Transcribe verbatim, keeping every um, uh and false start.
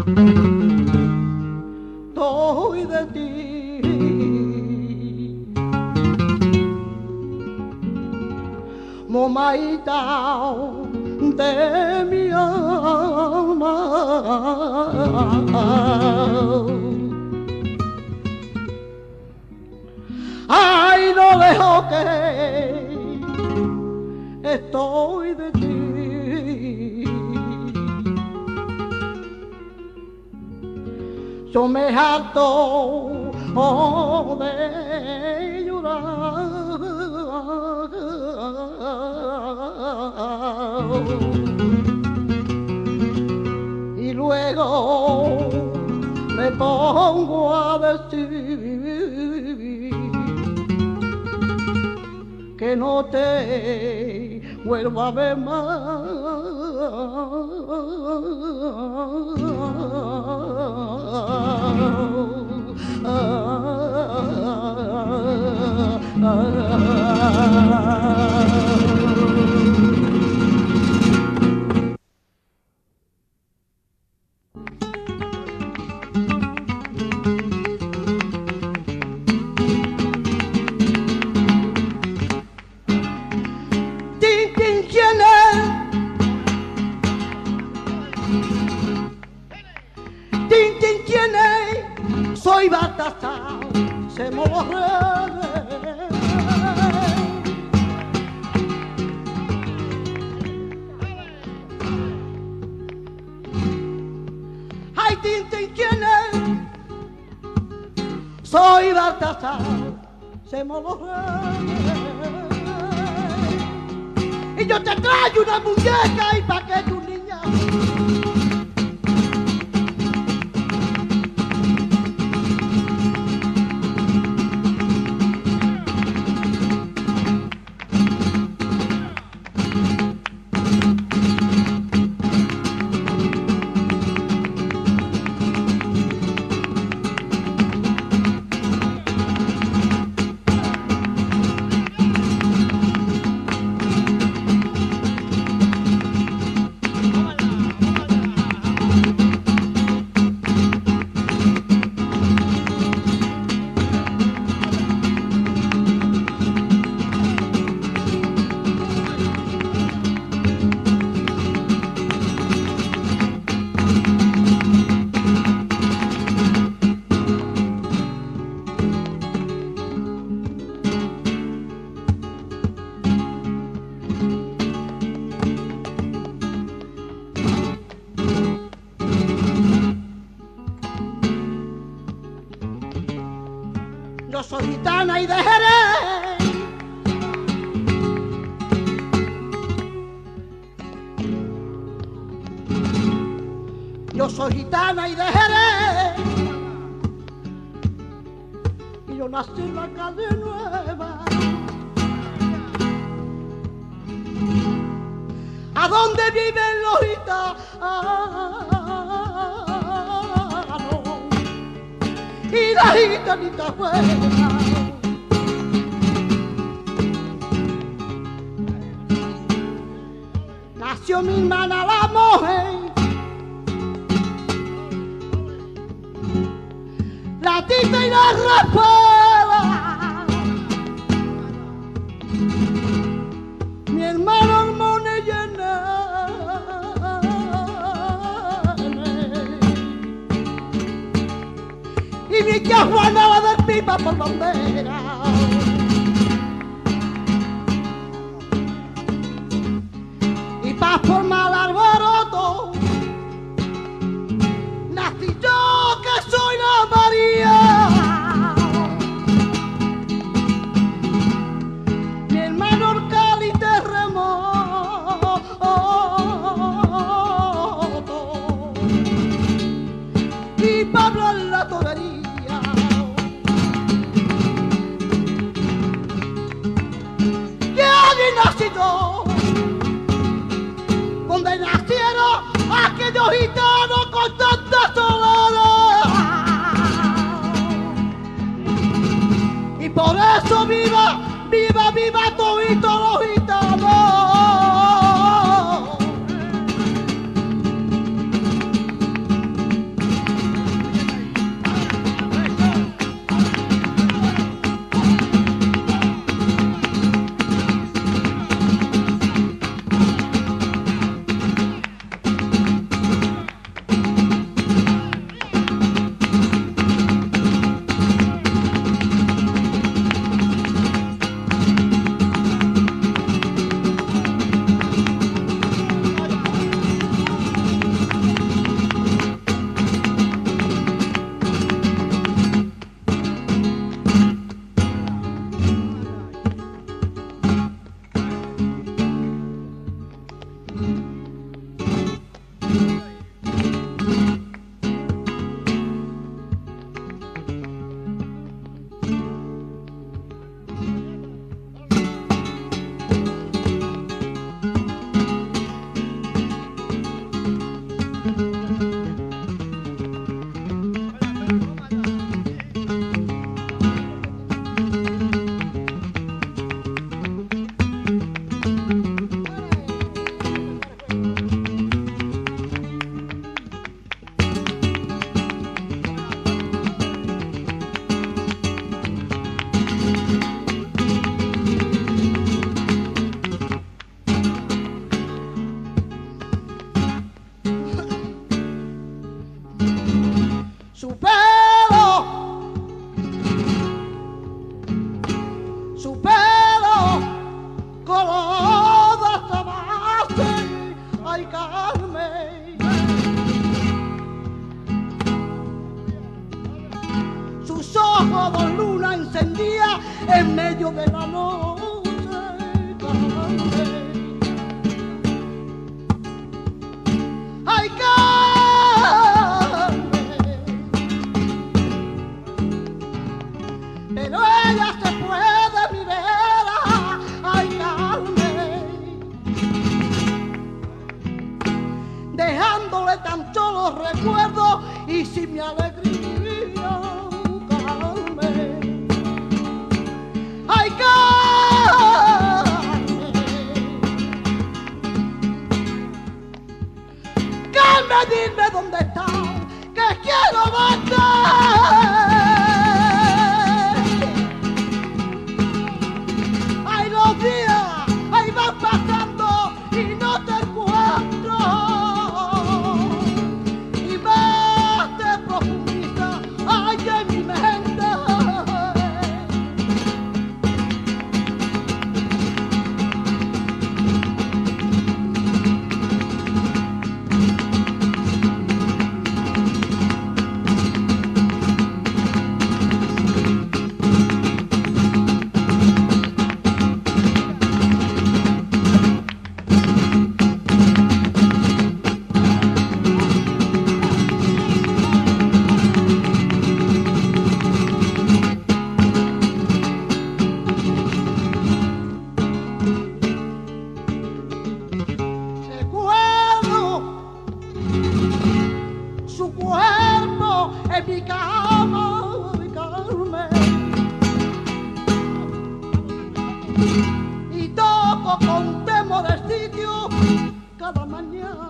Estoy de ti. Momaita de mi alma, ay, no dejo que estoy de ti. Yo me harto oh, de llorar y luego me pongo a decir que no te vuelvo a ver más. Ah, ah, ah. Soy Baltasar, se morre. Ay, Tintín, ¿quién es? Soy Baltasar, se morre. Y yo te traigo una muñeca y pa' que tu niña yo soy gitana y de Jerez. Yo soy gitana y de Jerez. Y yo nací en la calle Nueva. ¿A dónde viven los gitanos? Y la gitanita buena. Nació mi hermana la mujer, la tita y la rapuela. Mi hermano el monellene y mi tía Juana la del pipa por bandera. Y pa' formar alboroto nací yo que soy la María. Mi hermano el Cali terremoto y Pablo en la torería. Y allí nací yo, donde nacieron aquellos gitanos con tanta soledad. Y por eso viva, viva, viva toditos los gitanos. su pelo, su pelo color de tomate, ay Carmen, sus ojos de luna encendía en medio de la noche, Carmen, ay Carmen, pero ella se fue de mi vera, ay Carmen, dejándole tan solo recuerdos y sin mi alegría, Carmen, ay Carmen, Carmen, dime dónde está, que quiero verte. Ay, los días, ahí van pasando y no te encuentro. Y más te profundiza, ay, en mi mente. Su cuerpo en mi cama, mi Carmen, y toco con temor el sitio cada mañana.